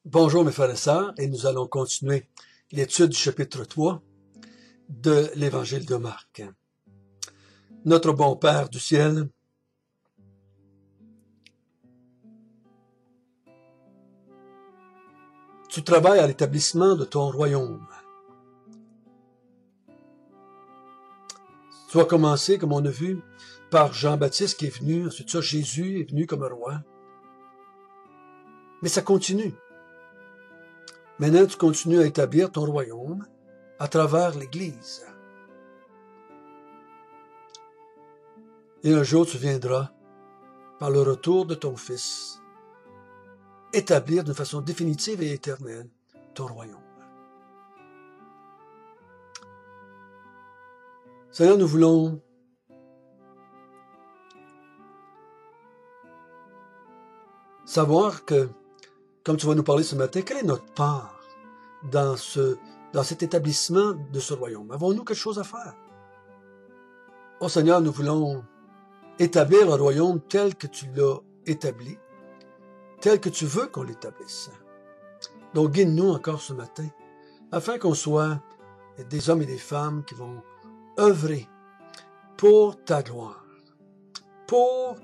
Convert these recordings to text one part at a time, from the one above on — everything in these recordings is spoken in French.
Bonjour mes frères et sœurs, et nous allons continuer l'étude du chapitre 3 de l'Évangile de Marc. Notre bon Père du ciel, tu travailles à l'établissement de ton royaume. Tu as commencé, comme on a vu, par Jean-Baptiste qui est venu, ensuite ça, Jésus est venu comme un roi. Mais ça continue. Maintenant, tu continues à établir ton royaume à travers l'Église. Et un jour, tu viendras, par le retour de ton Fils, établir d'une façon définitive et éternelle ton royaume. Seigneur, nous voulons savoir que, comme tu vas nous parler ce matin, quelle est notre part dans cet établissement de ce royaume? Avons-nous quelque chose à faire? Oh Seigneur, nous voulons établir le royaume tel que tu l'as établi, tel que tu veux qu'on l'établisse. Donc guide-nous encore ce matin, afin qu'on soit des hommes et des femmes qui vont œuvrer pour ta gloire, pour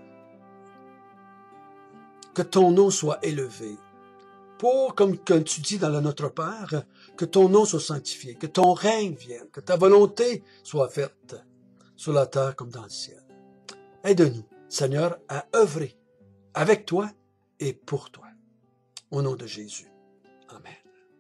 que ton nom soit élevé, pour, comme tu dis dans le Notre Père, que ton nom soit sanctifié, que ton règne vienne, que ta volonté soit faite sur la terre comme dans le ciel. Aide-nous, Seigneur, à œuvrer avec toi et pour toi. Au nom de Jésus. Amen.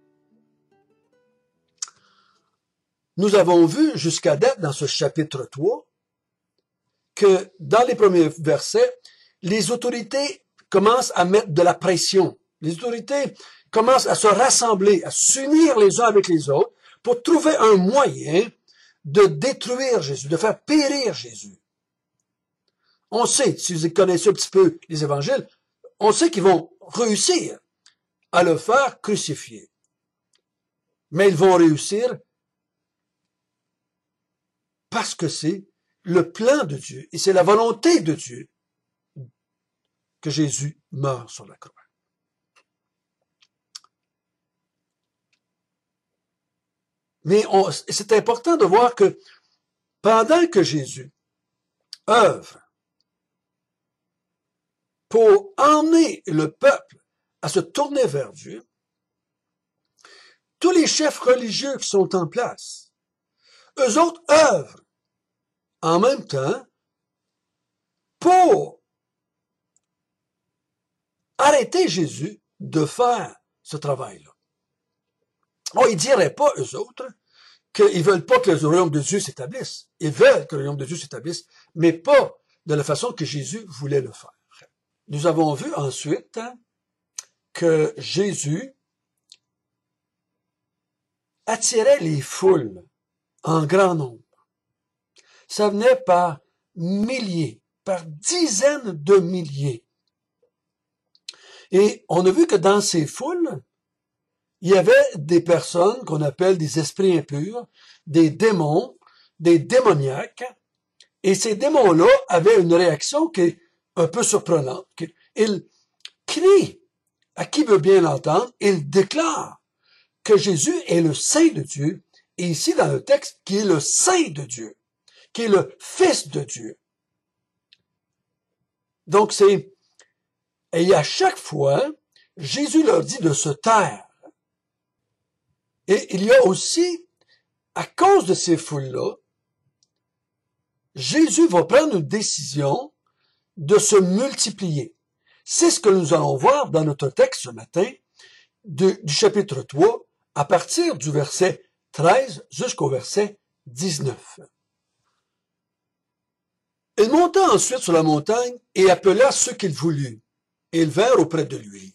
Nous avons vu jusqu'à date dans ce chapitre 3 que dans les premiers versets, les autorités commencent à mettre de la pression. Les autorités commencent à se rassembler, à s'unir les uns avec les autres pour trouver un moyen de détruire Jésus, de faire périr Jésus. On sait, si vous connaissez un petit peu les évangiles, on sait qu'ils vont réussir à le faire crucifier. Mais ils vont réussir parce que c'est le plan de Dieu et c'est la volonté de Dieu que Jésus meurt sur la croix. Mais c'est important de voir que pendant que Jésus œuvre pour emmener le peuple à se tourner vers Dieu, tous les chefs religieux qui sont en place, eux autres œuvrent en même temps pour arrêter Jésus de faire ce travail-là. Oh, ils ne diraient pas, eux autres, qu'ils ne veulent pas que le royaume de Dieu s'établisse. Ils veulent que le royaume de Dieu s'établisse, mais pas de la façon que Jésus voulait le faire. Nous avons vu ensuite que Jésus attirait les foules en grand nombre. Ça venait par milliers, par dizaines de milliers. Et on a vu que dans ces foules, il y avait des personnes qu'on appelle des esprits impurs, des démons, des démoniaques, et ces démons-là avaient une réaction qui est un peu surprenante. Ils crient à qui veut bien l'entendre, ils déclarent que Jésus est le Saint de Dieu, et ici dans le texte, qui est le Saint de Dieu, qui est le Fils de Dieu. Donc et à chaque fois, Jésus leur dit de se taire. Et il y a aussi, à cause de ces foules-là, Jésus va prendre une décision de se multiplier. C'est ce que nous allons voir dans notre texte ce matin, du chapitre 3, à partir du verset 13 jusqu'au verset 19. Il monta ensuite sur la montagne et appela ceux qu'il voulut, et ils vinrent auprès de lui.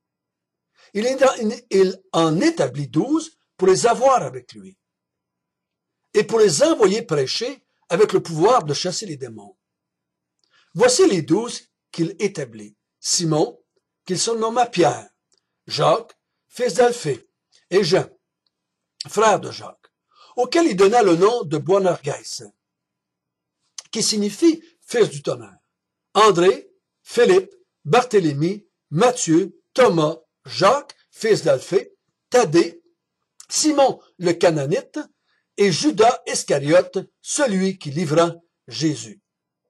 Il en établit 12 pour les avoir avec lui, et pour les envoyer prêcher avec le pouvoir de chasser les démons. Voici les 12 qu'il établit. Simon, qu'il surnomma Pierre, Jacques, fils d'Alphée, et Jean, frère de Jacques, auquel il donna le nom de Boanerges, qui signifie fils du tonnerre. André, Philippe, Barthélemy, Matthieu, Thomas, Jacques, fils d'Alphée, Thaddée, Simon le Cananite et Judas Iscariote, celui qui livra Jésus.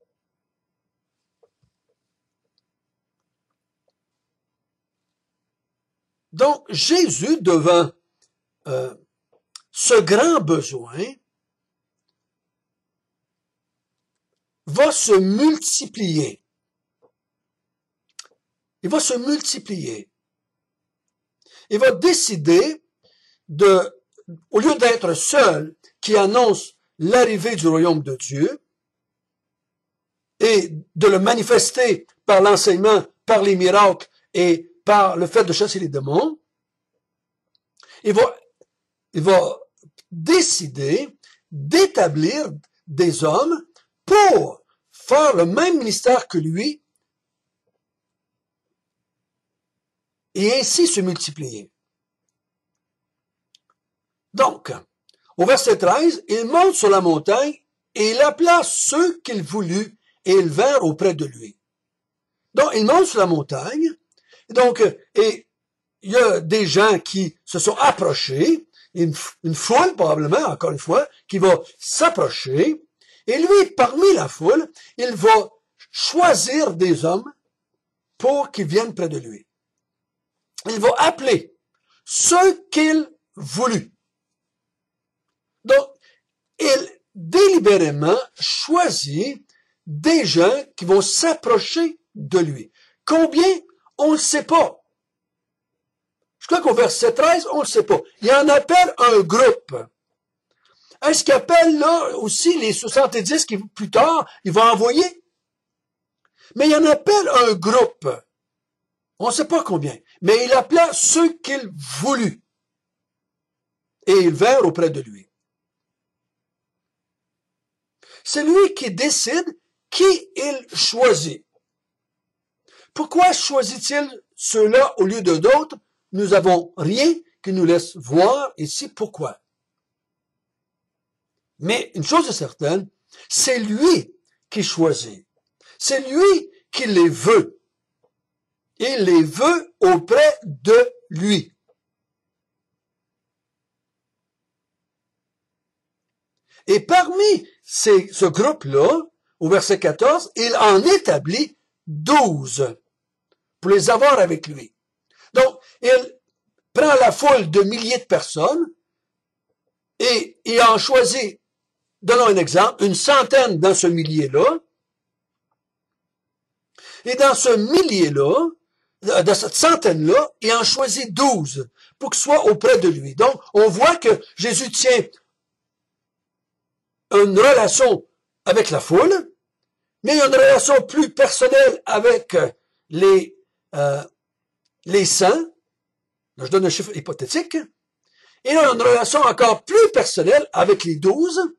Donc, Jésus, devant ce grand besoin, va se multiplier. Il va se multiplier. Il va décider au lieu d'être seul qui annonce l'arrivée du royaume de Dieu et de le manifester par l'enseignement, par les miracles et par le fait de chasser les démons, il va décider d'établir des hommes pour faire le même ministère que lui et ainsi se multiplier. Donc, au verset 13, il monte sur la montagne et il appela ceux qu'il voulut et ils vinrent auprès de lui. Donc, il monte sur la montagne, et il y a des gens qui se sont approchés, une foule probablement, encore une fois, qui va s'approcher, et lui, parmi la foule, il va choisir des hommes pour qu'ils viennent près de lui. Il va appeler ceux qu'il voulut. Donc, il délibérément choisit des gens qui vont s'approcher de lui. Combien? On ne le sait pas. Je crois qu'au verset 13, on ne le sait pas. Il en appelle un groupe. Est-ce qu'il appelle là aussi les 70 qui, plus tard, il va envoyer? Mais il en appelle un groupe. On ne sait pas combien. Mais il appela ceux qu'il voulut. Et ils vinrent auprès de lui. C'est lui qui décide qui il choisit. Pourquoi choisit-il ceux-là au lieu de d'autres? Nous n'avons rien qui nous laisse voir ici pourquoi. Mais une chose est certaine, c'est lui qui choisit. C'est lui qui les veut. Il les veut auprès de lui. Et parmi ce groupe-là, au verset 14, il en établit 12 pour les avoir avec lui. Donc, il prend la foule de milliers de personnes et il en choisit, donnons un exemple, une centaine dans ce millier-là. Et dans ce millier-là, dans cette centaine-là, il en choisit 12 pour qu'ils soient auprès de lui. Donc, on voit que Jésus tient une relation avec la foule, mais il y a une relation plus personnelle avec les saints. Je donne un chiffre hypothétique. Et il y a une relation encore plus personnelle avec les 12.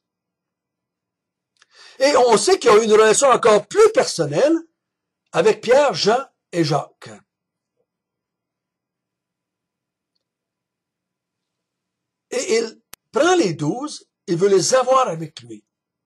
Et on sait qu'il y a une relation encore plus personnelle avec Pierre, Jean et Jacques. Et il prend les 12, il veut les avoir avec lui.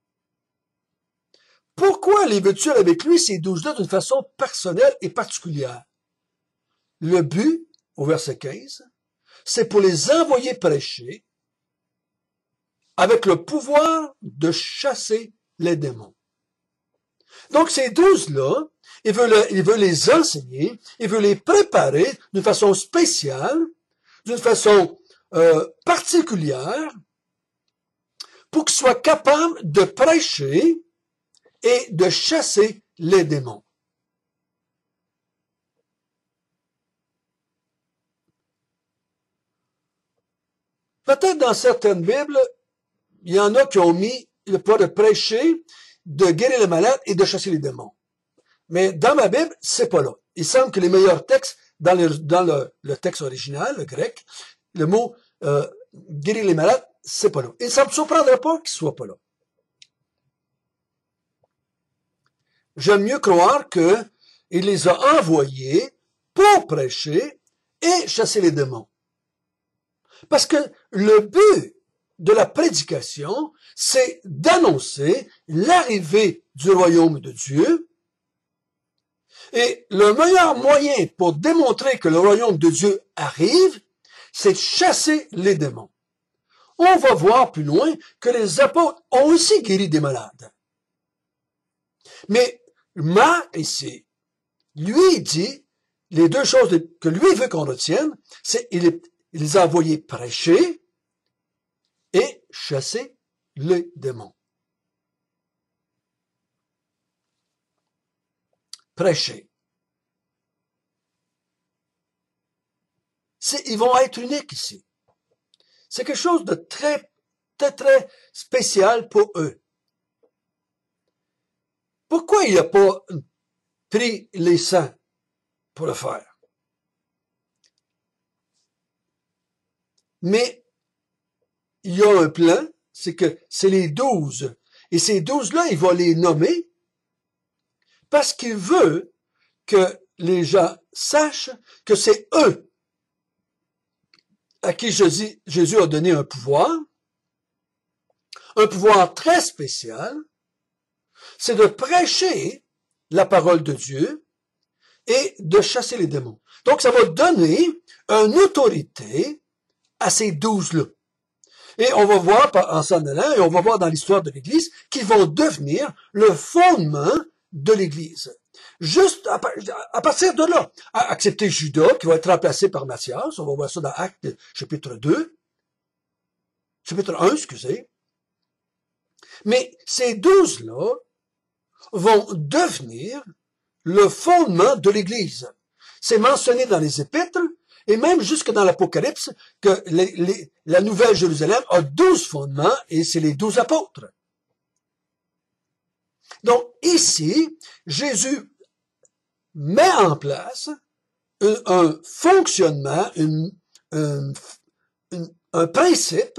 Pourquoi les veut-il avec lui, ces 12-là, d'une façon personnelle et particulière? Le but, au verset 15, c'est pour les envoyer prêcher avec le pouvoir de chasser les démons. Donc, ces 12-là, il veut les enseigner, il veut les préparer d'une façon spéciale, d'une façon particulière, pour qu'ils soient capables de prêcher et de chasser les démons. Peut-être dans certaines Bibles, il y en a qui ont mis le pouvoir de prêcher, de guérir les malades et de chasser les démons. Mais dans ma Bible, c'est pas là. Il semble que les meilleurs textes, dans le texte original, le grec, le mot guérir les malades, c'est pas là. Et ça ne me surprendrait pas qu'il soit pas là. J'aime mieux croire qu'il les a envoyés pour prêcher et chasser les démons. Parce que le but de la prédication, c'est d'annoncer l'arrivée du royaume de Dieu Et le meilleur moyen pour démontrer que le royaume de Dieu arrive, c'est de chasser les démons. On va voir plus loin que les apôtres ont aussi guéri des malades. Mais Marc, ici, lui dit, les deux choses que lui veut qu'on retienne, c'est qu'il les a envoyés prêcher et chasser les démons. Prêcher. Ils vont être uniques ici. C'est quelque chose de très spécial pour eux. Pourquoi il n'a pas pris les saints pour le faire? Mais il y a un plan, c'est que c'est les 12. Et ces 12-là, il va les nommer parce qu'il veut que les gens sachent que c'est eux à qui Jésus a donné un pouvoir très spécial, c'est de prêcher la parole de Dieu et de chasser les démons. Donc, ça va donner une autorité à ces 12-là. Et on va voir en s'en allant, et on va voir dans l'histoire de l'Église, qu'ils vont devenir le fondement de l'Église. Juste à partir de là, accepter Judas, qui va être remplacé par Matthias, on va voir ça dans Actes chapitre 1, excusez. Mais ces 12-là vont devenir le fondement de l'Église. C'est mentionné dans les Épîtres, et même jusque dans l'Apocalypse, que la Nouvelle Jérusalem a 12 fondements, et c'est les 12 apôtres. Donc ici, Jésus met en place un fonctionnement, un principe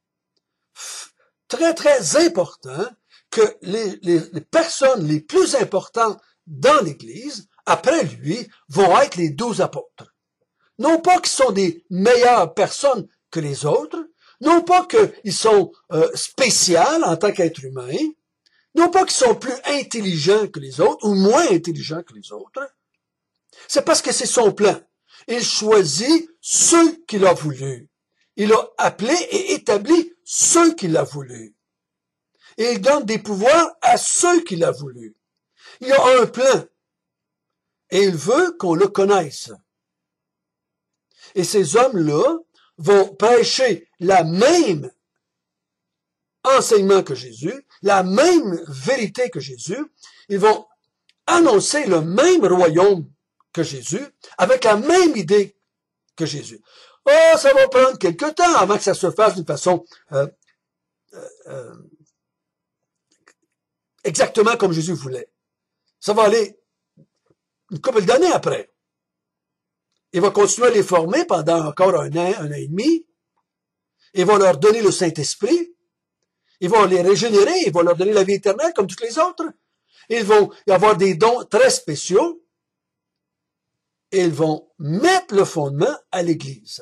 très important que les personnes les plus importantes dans l'Église, après lui, vont être les 12 apôtres. Non pas qu'ils sont des meilleures personnes que les autres, non pas qu'ils sont spéciaux en tant qu'êtres humains, non pas qu'ils sont plus intelligents que les autres ou moins intelligents que les autres. C'est parce que c'est son plan. Il choisit ceux qu'il a voulu. Il a appelé et établi ceux qu'il a voulu. Et il donne des pouvoirs à ceux qu'il a voulu. Il a un plan. Et il veut qu'on le connaisse. Et ces hommes-là vont prêcher la même enseignement que Jésus, la même vérité que Jésus. Ils vont annoncer le même royaume que Jésus, avec la même idée que Jésus. Oh, ça va prendre quelque temps avant que ça se fasse d'une façon exactement comme Jésus voulait. Ça va aller une couple d'années après. Il va continuer à les former pendant encore un an et demi. Il va leur donner le Saint-Esprit. Il va les régénérer. Il va leur donner la vie éternelle comme toutes les autres. Ils vont avoir des dons très spéciaux. Et ils vont mettre le fondement à l'Église.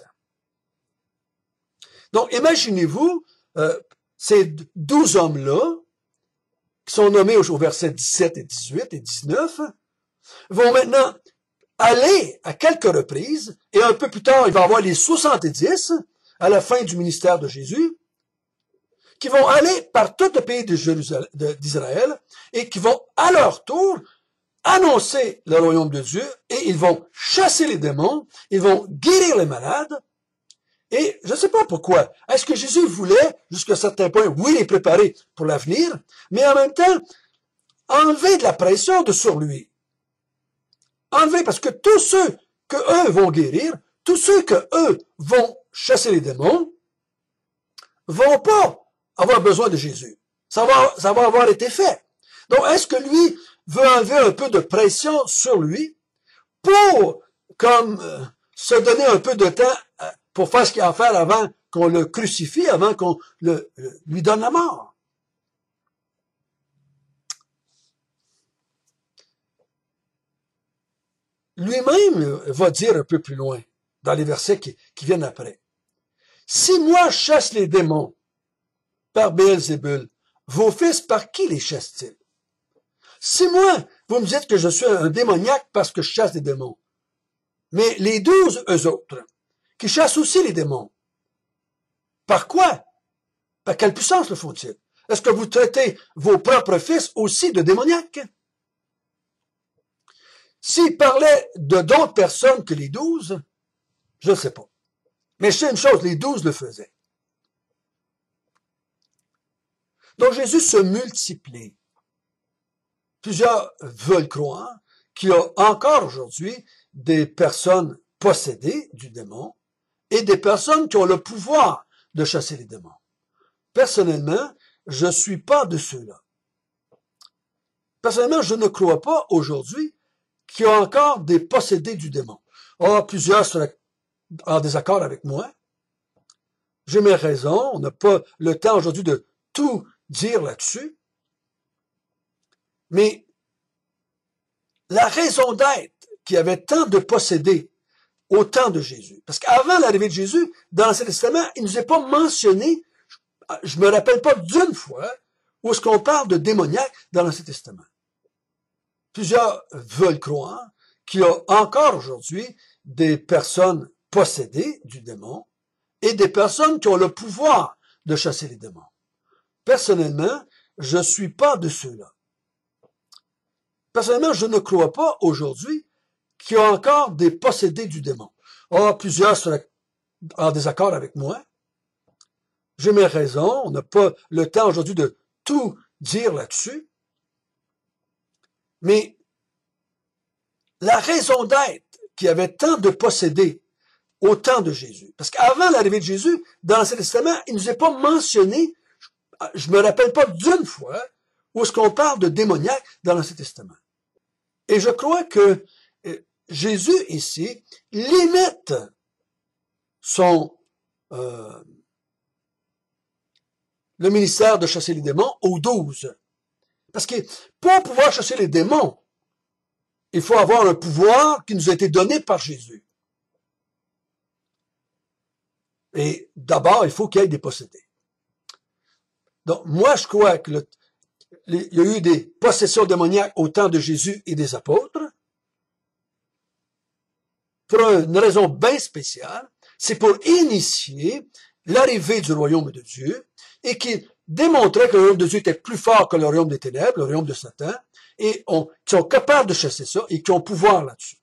Donc, imaginez-vous, ces 12 hommes-là, qui sont nommés au verset 17 et 18 et 19, vont maintenant aller à quelques reprises, et un peu plus tard, il va y avoir les 70, à la fin du ministère de Jésus, qui vont aller par tout le pays d'Israël, et qui vont, à leur tour, annoncer le royaume de Dieu, et ils vont chasser les démons, ils vont guérir les malades, et je ne sais pas pourquoi. Est-ce que Jésus voulait, jusqu'à un certain point, oui, les préparer pour l'avenir, mais en même temps, enlever de la pression sur lui. Enlever, parce que tous ceux que eux vont guérir, tous ceux que eux vont chasser les démons, vont pas avoir besoin de Jésus. Ça va avoir été fait. Donc, est-ce que lui veut enlever un peu de pression sur lui pour, comme, se donner un peu de temps pour faire ce qu'il y a à faire avant qu'on le crucifie, avant qu'on lui donne la mort? Lui-même va dire un peu plus loin, dans les versets qui viennent après. Si moi je chasse les démons par Béelzébul, vos fils par qui les chassent-ils? Si moi, vous me dites que je suis un démoniaque parce que je chasse des démons, mais les 12, eux autres, qui chassent aussi les démons, par quoi? Par quelle puissance le font-ils? Est-ce que vous traitez vos propres fils aussi de démoniaques? S'il parlait de d'autres personnes que les 12, je ne sais pas. Mais je sais une chose, les 12 le faisaient. Donc Jésus se multiplie. Plusieurs veulent croire qu'il y a encore aujourd'hui des personnes possédées du démon et des personnes qui ont le pouvoir de chasser les démons. Personnellement, je ne suis pas de ceux-là. Personnellement, je ne crois pas aujourd'hui qu'il y a encore des possédés du démon. Plusieurs seraient en désaccord avec moi. J'ai mes raisons. On n'a pas le temps aujourd'hui de tout dire là-dessus. Mais la raison d'être qu'il y avait tant de possédés au temps de Jésus, parce qu'avant l'arrivée de Jésus, dans l'Ancien Testament, il ne nous est pas mentionné, je me rappelle pas d'une fois, où est-ce qu'on parle de démoniaque dans l'Ancien Testament. Plusieurs veulent croire qu'il y a encore aujourd'hui des personnes possédées du démon et des personnes qui ont le pouvoir de chasser les démons. Personnellement, je ne suis pas de ceux-là. Personnellement, je ne crois pas aujourd'hui qu'il y a encore des possédés du démon. Plusieurs seraient en désaccord avec moi. J'ai mes raisons. On n'a pas le temps aujourd'hui de tout dire là-dessus. Mais la raison d'être qu'il y avait tant de possédés au temps de Jésus, parce qu'avant l'arrivée de Jésus, dans l'Ancien Testament, il ne nous est pas mentionné, je me rappelle pas d'une fois, où est-ce qu'on parle de démoniaque dans l'Ancien Testament. Et je crois que Jésus ici limite le ministère de chasser les démons aux 12. Parce que pour pouvoir chasser les démons, il faut avoir un pouvoir qui nous a été donné par Jésus. Et d'abord, il faut qu'il y ait des possédés. Donc, moi, je crois que il y a eu des possessions démoniaques au temps de Jésus et des apôtres. Pour une raison bien spéciale, c'est pour initier l'arrivée du royaume de Dieu et qui démontrait que le royaume de Dieu était plus fort que le royaume des ténèbres, le royaume de Satan, et qui sont capables de chasser ça et qui ont pouvoir là-dessus.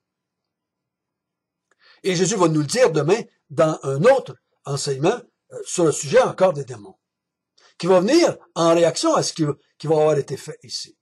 Et Jésus va nous le dire demain dans un autre enseignement sur le sujet encore des démons, qui va venir en réaction à ce qui va avoir été fait ici.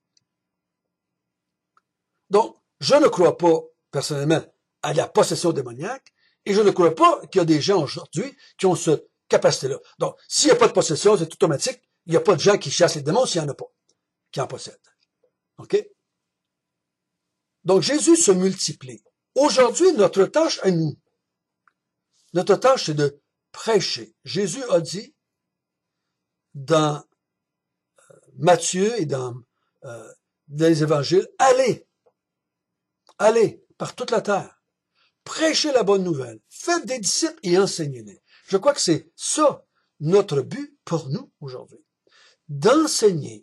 Donc, je ne crois pas, personnellement, à la possession démoniaque, et je ne crois pas qu'il y a des gens aujourd'hui qui ont cette capacité-là. Donc, s'il n'y a pas de possession, c'est automatique, il n'y a pas de gens qui chassent les démons s'il n'y en a pas, qui en possèdent. OK? Donc, Jésus se multiplie. Aujourd'hui, notre tâche à nous, notre tâche, c'est de prêcher. Jésus a dit dans Matthieu et dans les évangiles, allez par toute la terre. Prêchez la bonne nouvelle. Faites des disciples et enseignez-les. Je crois que c'est ça notre but pour nous aujourd'hui. D'enseigner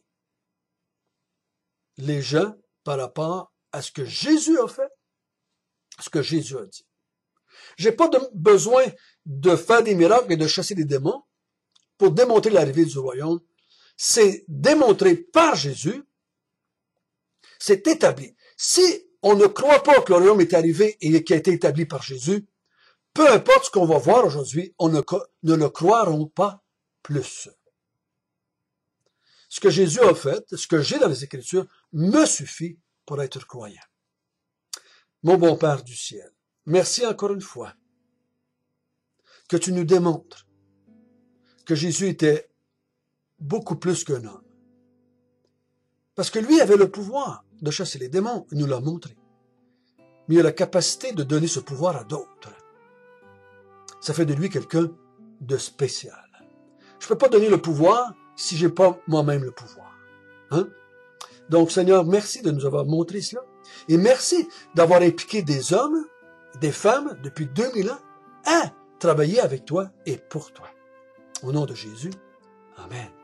les gens par rapport à ce que Jésus a fait, ce que Jésus a dit. J'ai pas besoin de faire des miracles et de chasser des démons pour démontrer l'arrivée du royaume. C'est démontré par Jésus. C'est établi. Si on ne croit pas que le royaume est arrivé et qui a été établi par Jésus, peu importe ce qu'on va voir aujourd'hui, on ne le croiront pas plus. Ce que Jésus a fait, ce que j'ai dans les Écritures, me suffit pour être croyant. Mon bon Père du ciel, merci encore une fois que tu nous démontres que Jésus était beaucoup plus qu'un homme. Parce que lui avait le pouvoir de chasser les démons, il nous l'a montré. Mais il a la capacité de donner ce pouvoir à d'autres. Ça fait de lui quelqu'un de spécial. Je ne peux pas donner le pouvoir si je n'ai pas moi-même le pouvoir. Hein? Donc, Seigneur, merci de nous avoir montré cela. Et merci d'avoir impliqué des hommes, des femmes, depuis 2000 ans, à travailler avec toi et pour toi. Au nom de Jésus, Amen.